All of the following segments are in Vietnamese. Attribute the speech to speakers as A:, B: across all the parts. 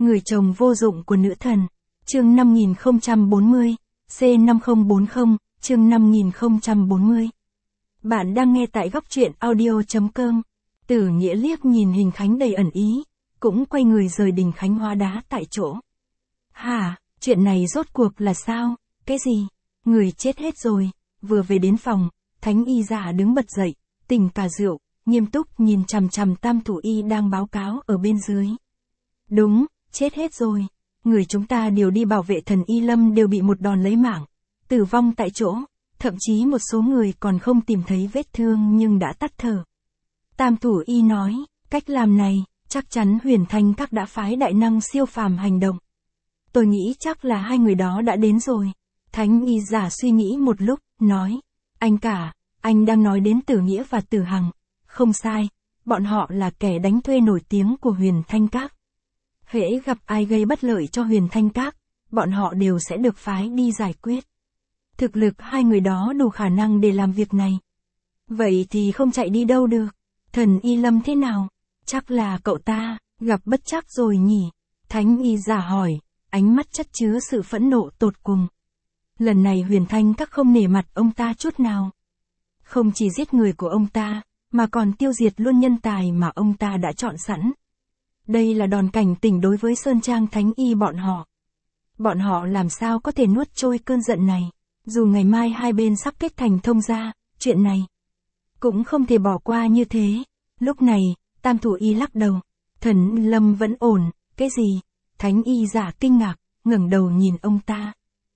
A: Người chồng vô dụng của nữ thần. Chương 5040, C5040, chương 5040. Bạn đang nghe tại góc truyện audio.com. Tử Nghĩa liếc nhìn Hình Khánh đầy ẩn ý, cũng quay người rời đình Khánh hóa đá tại chỗ. Hả, chuyện này rốt cuộc là sao? Cái gì? Người chết hết rồi. Vừa về đến phòng, Thánh y giả đứng bật dậy, tỉnh cả rượu, nghiêm túc nhìn chằm chằm Tam thủ y đang báo cáo ở bên dưới. Đúng, chết hết rồi. Người chúng ta điều đi bảo vệ thần Y Lâm đều bị một đòn lấy mạng, tử vong tại chỗ, thậm chí một số người còn không tìm thấy vết thương nhưng đã tắt thở. Tam thủ y nói, cách làm này, chắc chắn Huyền Thanh Các đã phái đại năng siêu phàm hành động. Tôi nghĩ chắc là hai người đó đã đến rồi. Thánh y giả suy nghĩ một lúc, nói, anh cả, anh đang nói đến Tử Nghĩa và Tử Hằng. Không sai, bọn họ là kẻ đánh thuê nổi tiếng của Huyền Thanh Các. Hễ gặp ai gây bất lợi cho Huyền Thanh Các, bọn họ đều sẽ được phái đi giải quyết. Thực lực hai người đó đủ khả năng để làm việc này. Vậy thì không chạy đi đâu được. Thần Y Lâm thế nào? Chắc là cậu ta, gặp bất trắc rồi nhỉ? Thánh y giả hỏi, ánh mắt chất chứa sự phẫn nộ tột cùng. Lần này Huyền Thanh Các không nể mặt ông ta chút nào. Không chỉ giết người của ông ta, mà còn tiêu diệt luôn nhân tài mà ông ta đã chọn sẵn. Đây là đòn cảnh tỉnh đối với Sơn Trang Thánh Y bọn họ. Bọn họ làm sao có thể nuốt trôi cơn giận này. Dù ngày mai hai bên sắp kết thành thông gia, chuyện này cũng không thể bỏ qua như thế. Lúc này, Tam thủ y lắc đầu. Thần Lâm vẫn ổn. Cái gì? Thánh y giả kinh ngạc, ngẩng đầu nhìn ông ta.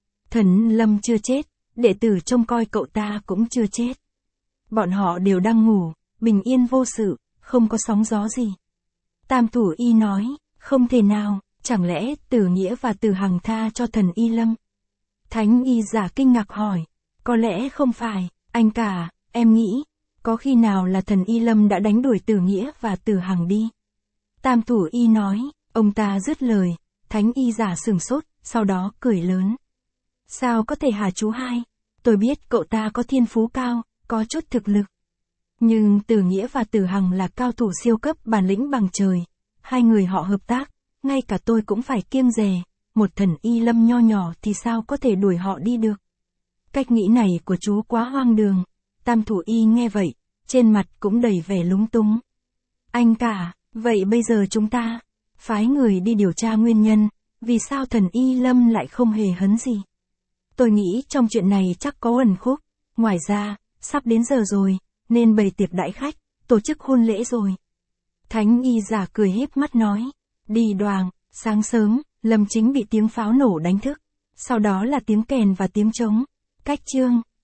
A: Thần Lâm chưa chết, đệ tử trông coi cậu ta cũng chưa chết. Bọn họ đều đang ngủ, bình yên vô sự, không có sóng gió gì. Tam thủ y nói, không thể nào, chẳng lẽ Tử Nghĩa và Tử Hằng tha cho thần Y Lâm? Thánh y giả kinh ngạc hỏi, có lẽ không phải, anh cả, em nghĩ, có khi nào là thần Y Lâm đã đánh đuổi Tử Nghĩa và Tử Hằng đi? Tam thủ y nói, ông ta dứt lời, thánh y giả sửng sốt, sau đó cười lớn. Sao có thể hả chú hai? Tôi biết cậu ta có thiên phú cao, có chút thực lực. Nhưng Tử Nghĩa và Tử Hằng là cao thủ siêu cấp bản lĩnh bằng trời. Hai người họ hợp tác, ngay cả tôi cũng phải kiêng dè. Một thần Y Lâm nho nhỏ thì sao có thể đuổi họ đi được? Cách nghĩ này của chú quá hoang đường. Tam thủ y nghe vậy, trên mặt cũng đầy vẻ lúng túng. Anh cả, vậy bây giờ chúng ta phái người đi điều tra nguyên nhân, vì sao thần Y Lâm lại không hề hấn gì? Tôi nghĩ trong chuyện này chắc có ẩn khúc. Ngoài ra, sắp đến giờ rồi, nên bày tiệc đãi khách, tổ chức hôn lễ rồi. Thánh y giả cười híp mắt nói. Đi đoàn, sáng sớm, Lâm Chính bị tiếng pháo nổ đánh thức. Sau đó là tiếng kèn và tiếng trống. Cách chương.